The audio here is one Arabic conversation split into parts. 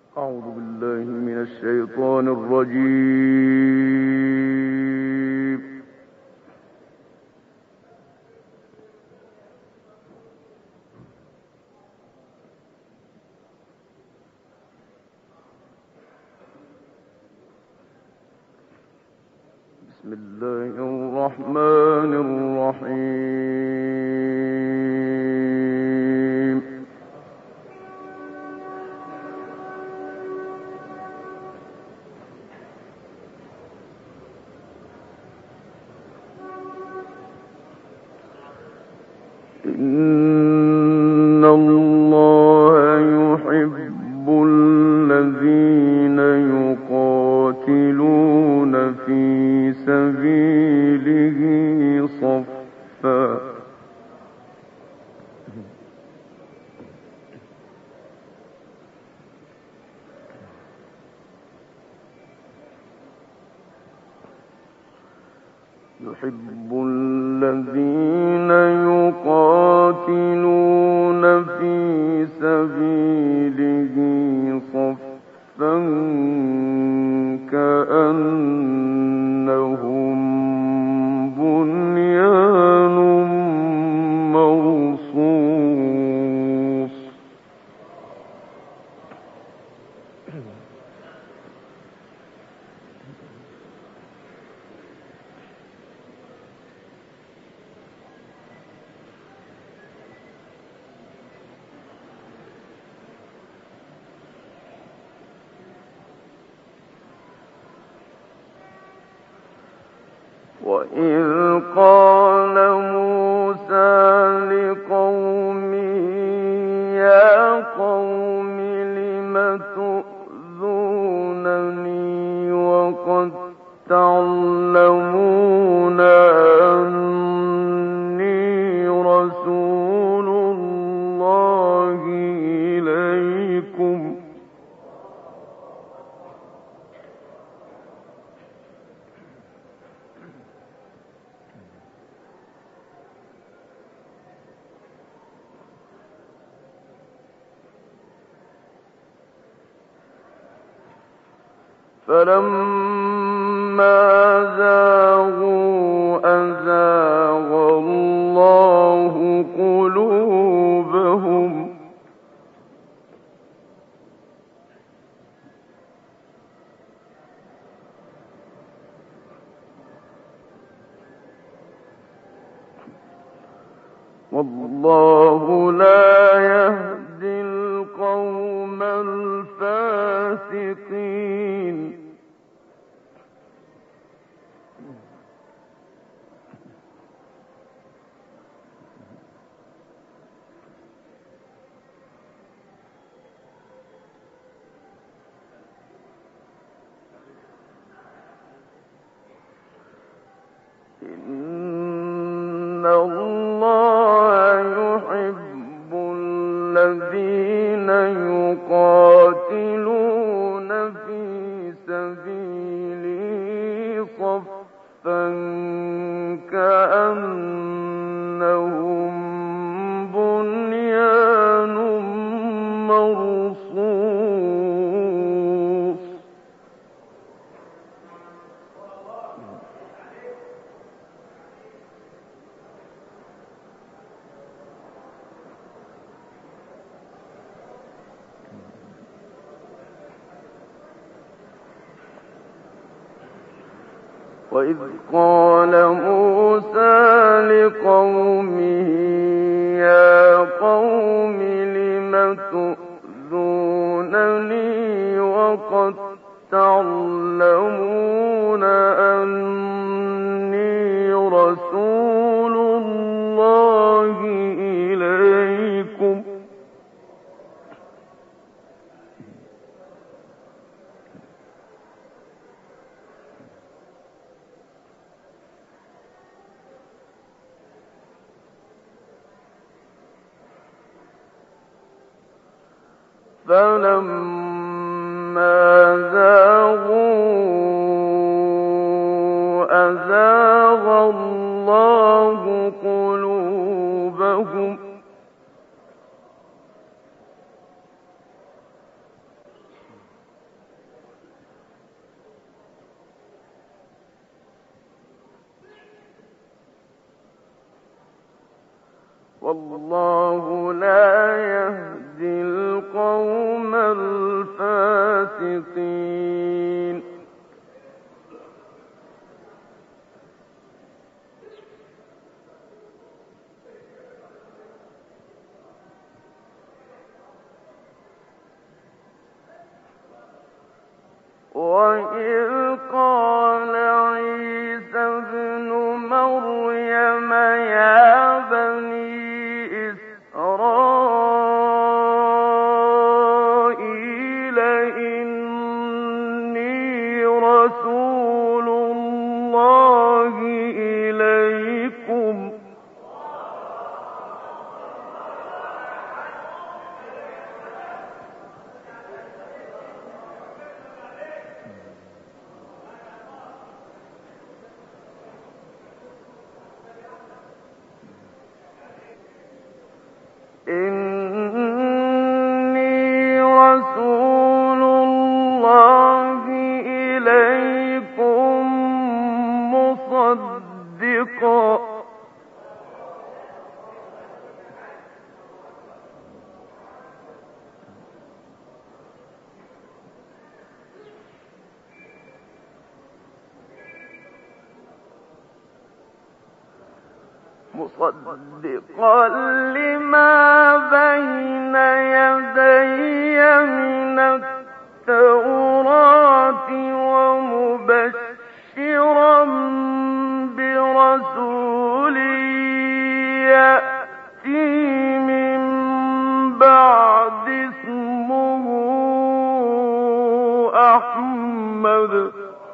أعوذ بالله من الشيطان الرجيم. بسم الله الرحمن الرحيم. إن الله يحب الذين يقاتلون في سبيله صفا يحب الذين يقاتلون في سبيله صفا كأنهم بنيان مرصوص. وإذ قال موسى لقومه يا قوم لم تؤذونني وقد تعلمون أني رسول الله إليكم فلما زاغوا أزاغ الله قلوبهم والله لا يهدي القوم الفاسقين. إن الله يحب الذين يقاتلون في سبيله صفا كأنهم بنيان مرصوص. وإذ قال موسى لقومه يا قوم لم تؤذونني وقد تعلمون أني رسول الله إليكم فلما زاغوا أزاغ الله قلوبهم والله لا يهدي القوم الفاسقين. وإذ قال عيسى ابن مريم يا بني إسرائيل إني رسول الله إليكم مصدقا لما بين يدي من التوراة ومبشرا برسول يأتي من بعد اسمه أحمد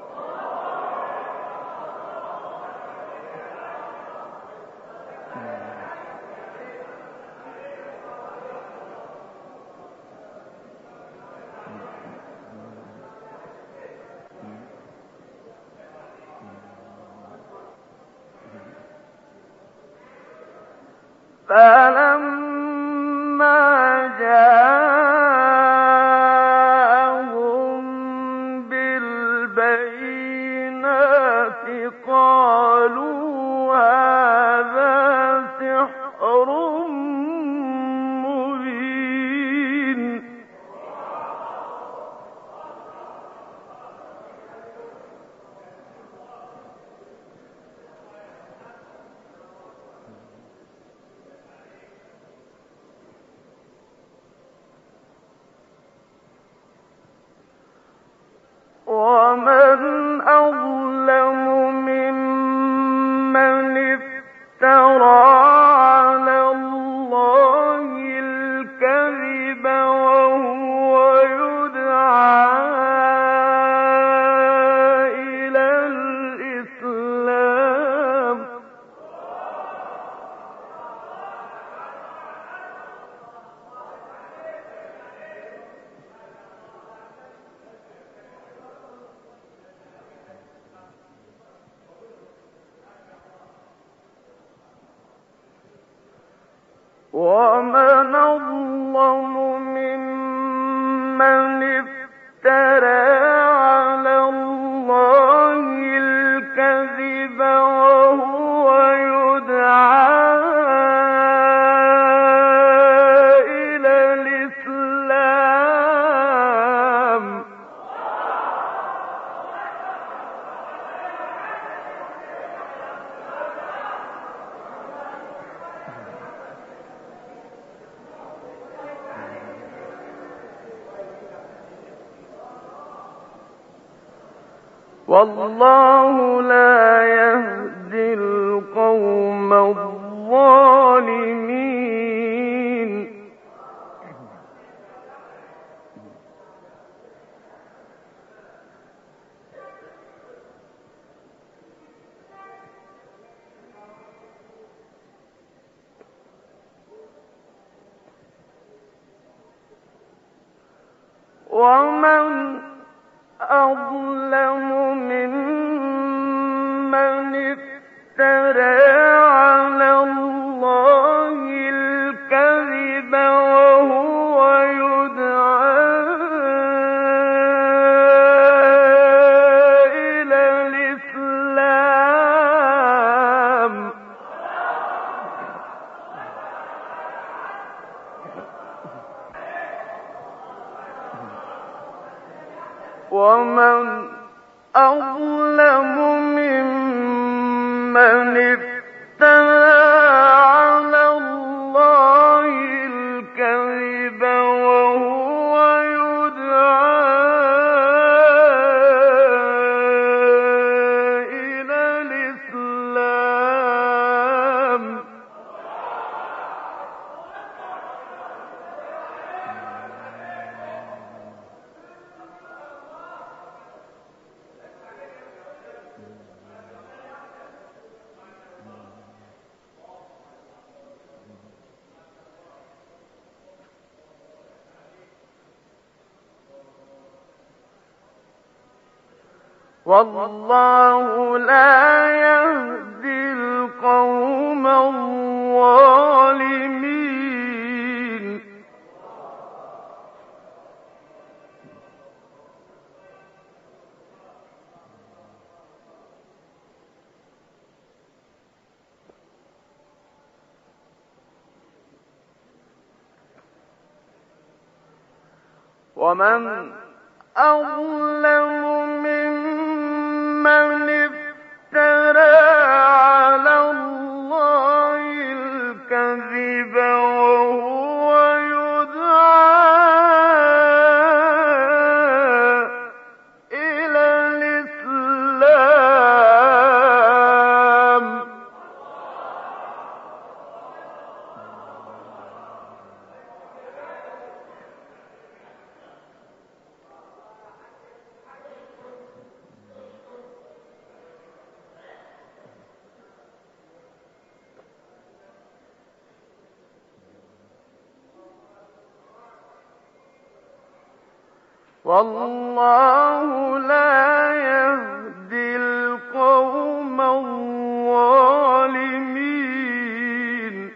فلما جاءهم بالبينات قالوا هذا سحر مبين. ومن أظلم ممن افترى على الله الكذب وهو يدعى إلى الإسلام. ومن أظلم ممن افترى على الله الكذب وهو يدعى إلى الإسلام. والله لا يهدي القوم الظالمين. ومن أظلم ممن افترى على الله الكذب وهو يدعى إلى الإسلام. ومن أظلم ممن افترى على الله الكذب وهو يدعى إلى الإسلام. والله لا يهدي القوم الظالمين. ومن أظلم ممن افترى على الله الكذب وهو يدعى إلى الإسلام. والله لا يهدي القوم الظالمين.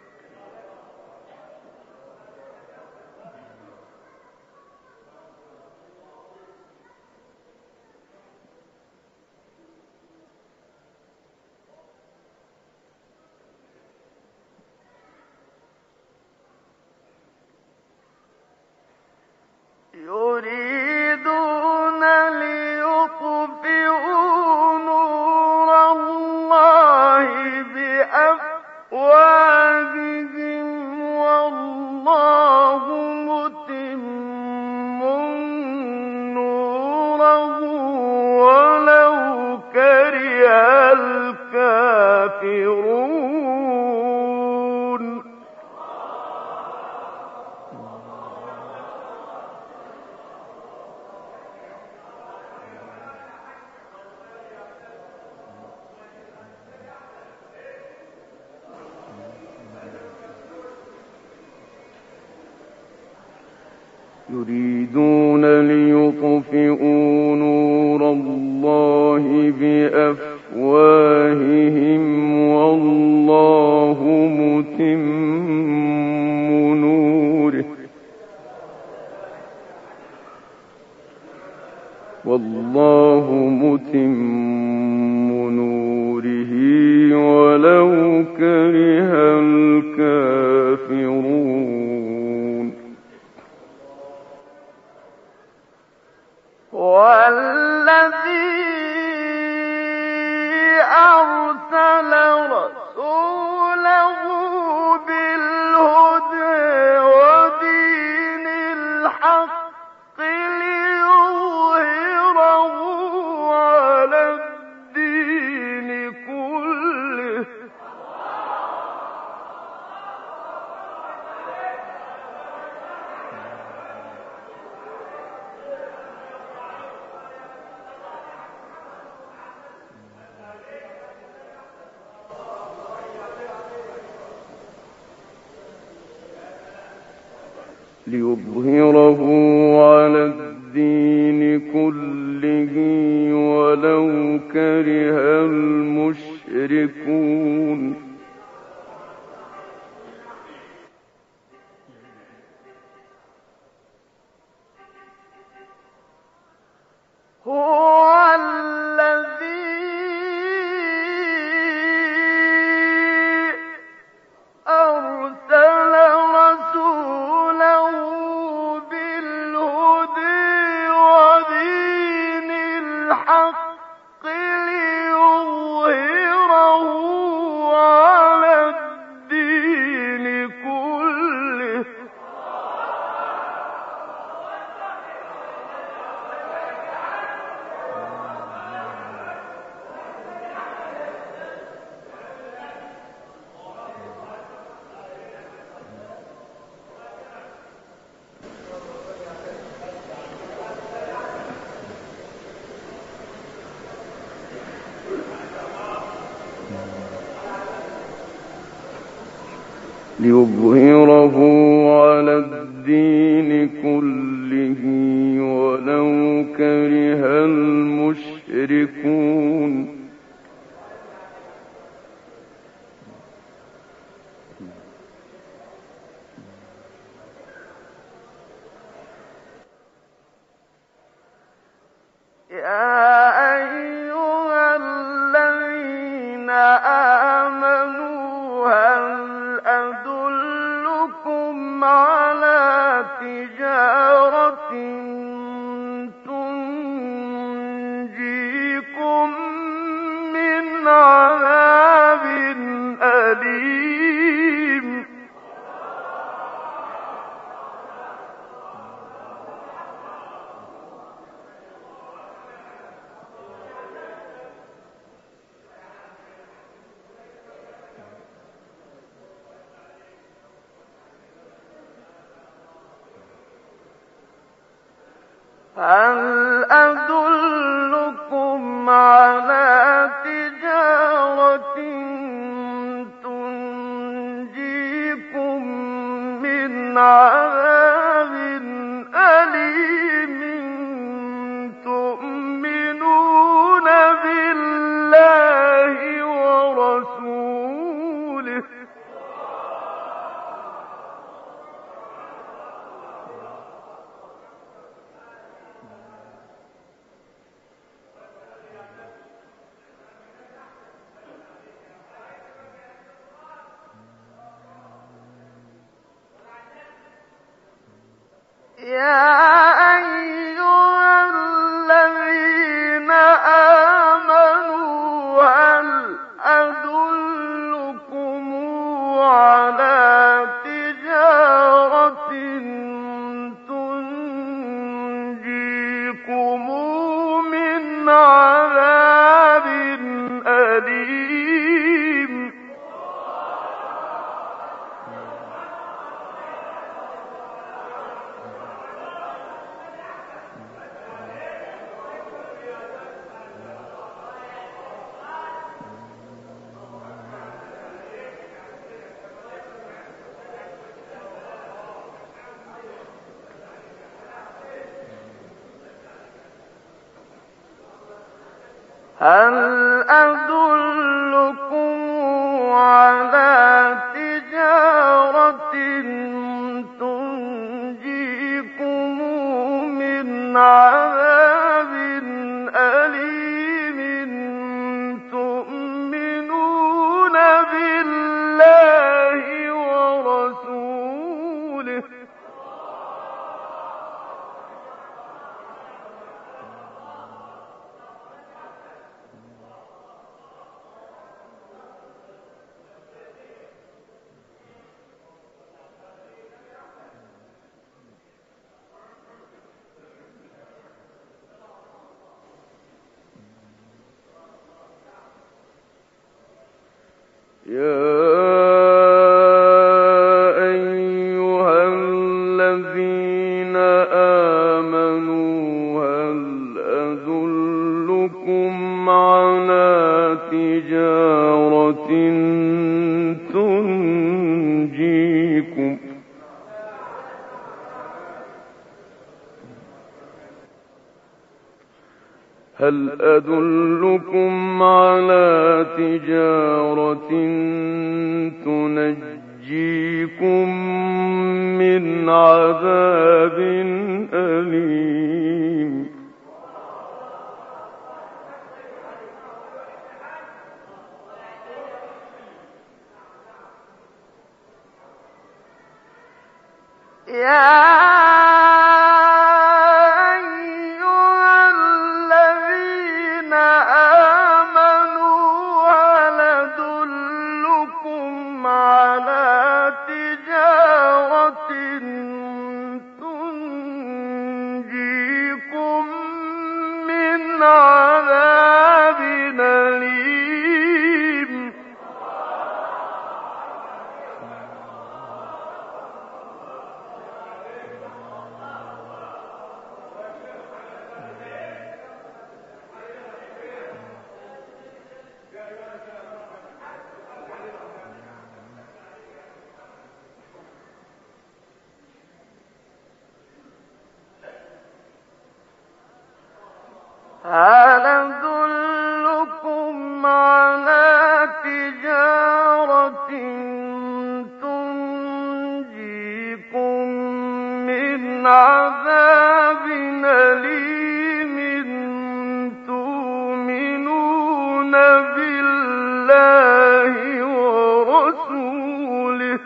يريدون ليطفئوا نور الله بأفواههم والله متم نوره ولو كره الكافرون. يريدون ليطفئوا نور الله بأفواههم والله متم نوره ولو كره الكافرون. والذي أرسل رسوله بالهدى ودين الحق ليظهره على الدين كله ولو كره المشركون. هو الذي أرسل رسوله بالهدى ودين ليظهره على الدين كله ولو كره المشركون. هل أدلكم على تجارة تنجيكم من عذاب أليم تؤمنون بالله ورسوله يا أيها الذين آمنوا هل أدلكم على تجارة تنجيكم من عذاب أليم هل أدلكم على تجارة تنجيكم من عذاب أليم تؤمنون بالله ورسوله يا أيها الذين آمنوا هل أدلكم على تجارة تنجيكم هل أدلكم على تجارة تنجيكم من عذاب أليم يا على تجارة تنجيكم هل أدلكم على تجارة تنجيكم من عذاب أليم تؤمنون بالله ورسوله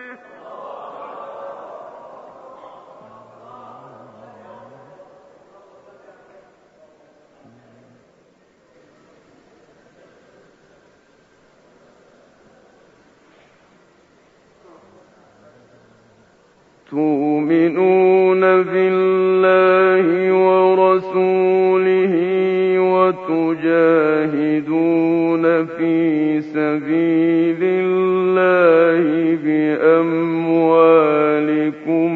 وتجاهدون في سبيل الله بأموالكم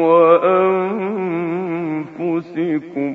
وأنفسكم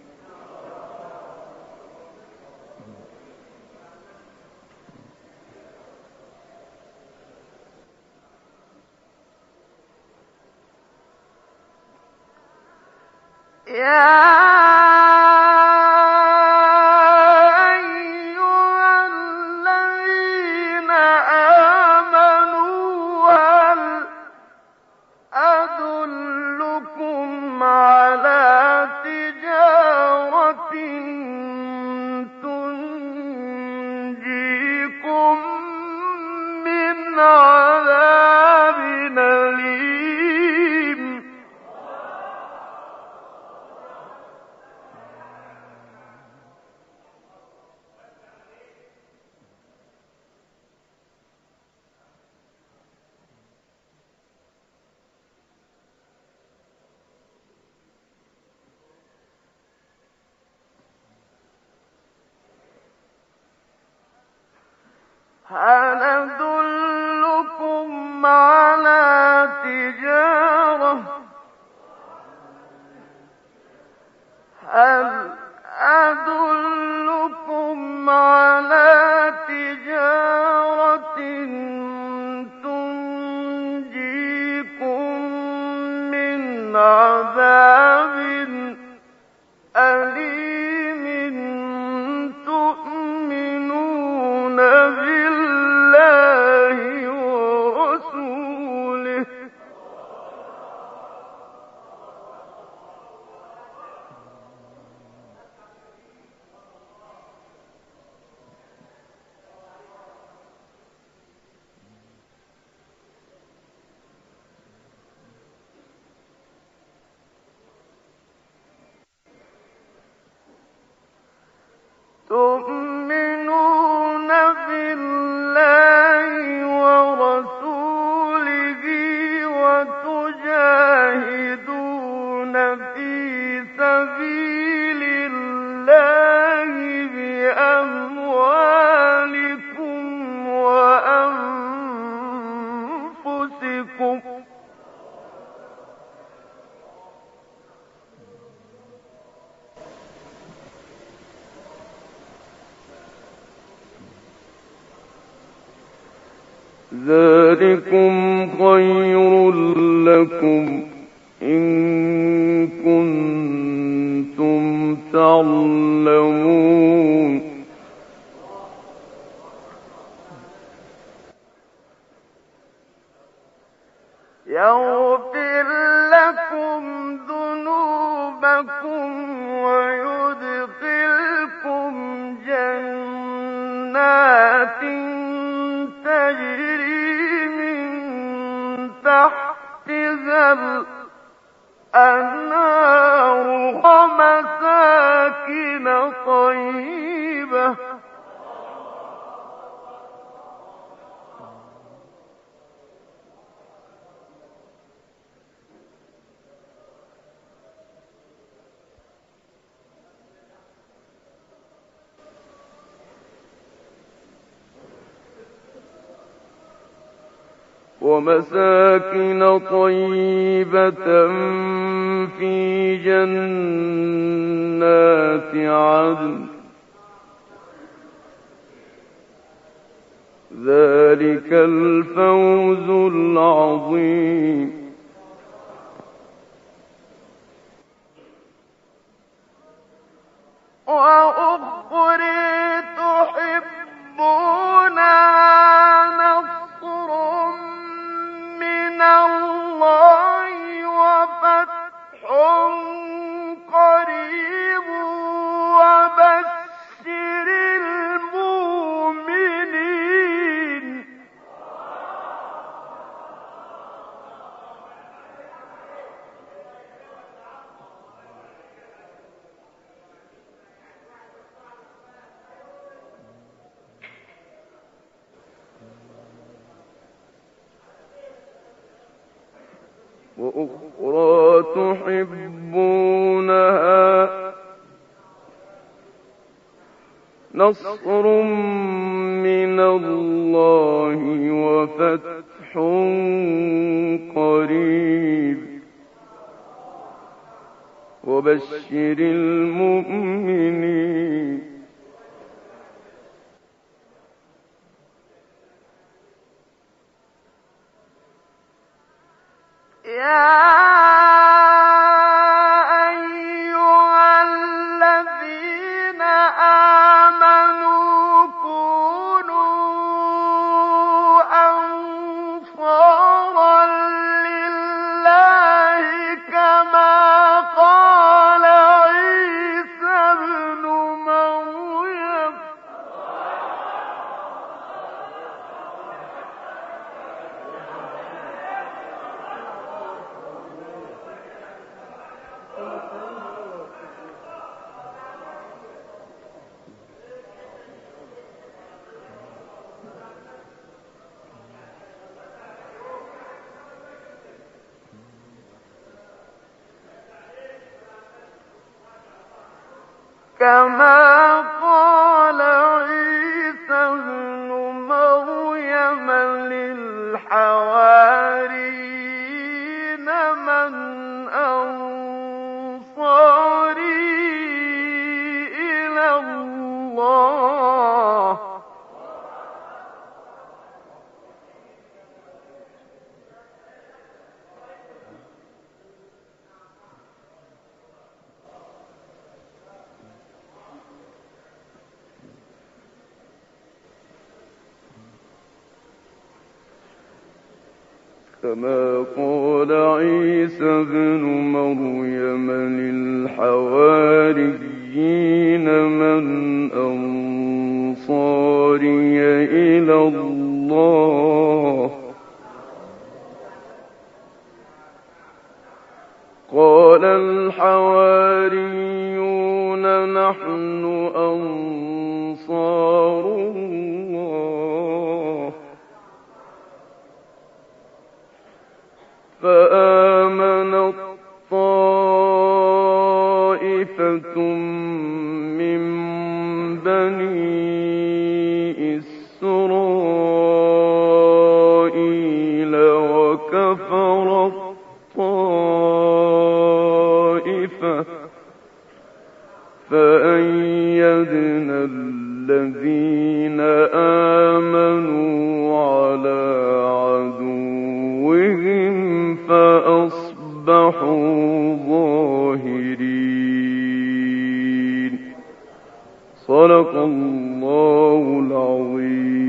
هل أدلكم على تجارة تنجيكم من عذاب أليم تؤمنون بالله ورسوله تؤمنون بالله ورسوله وتجاهدون في سبيل الله بأموالكم وأنفسكم ذلكم خير لكم إن كنتم تعلمون يغفر لكم ذنوبكم ويدخلكم جنات تجري من تحتها الأنهار ومساكن طيبة في جنات عدن ذلك الفوز العظيم وأخرى تحبونها نصر من الله وفتح قريب وبشر المؤمنين. وأخرى تحبونها نصر من الله وفتح قريب وبشر المؤمنين. يا أيها الذين آمنوا كونوا أنصارا لله كما قال عيسى ابن مريم كما قال عيسى ابن مريم للحواريين من أنصاري إلى الله كما قال عيسى ابن مريم للحواريين من أنصاري إلى الله قال الحواريون نحن أنصار الله فآمنت طائفة من بني إسرائيل وكفرت طائفة فأيدنا الذين آمنوا على عدوهم فأصبحوا ظاهرين. صدق الله العظيم.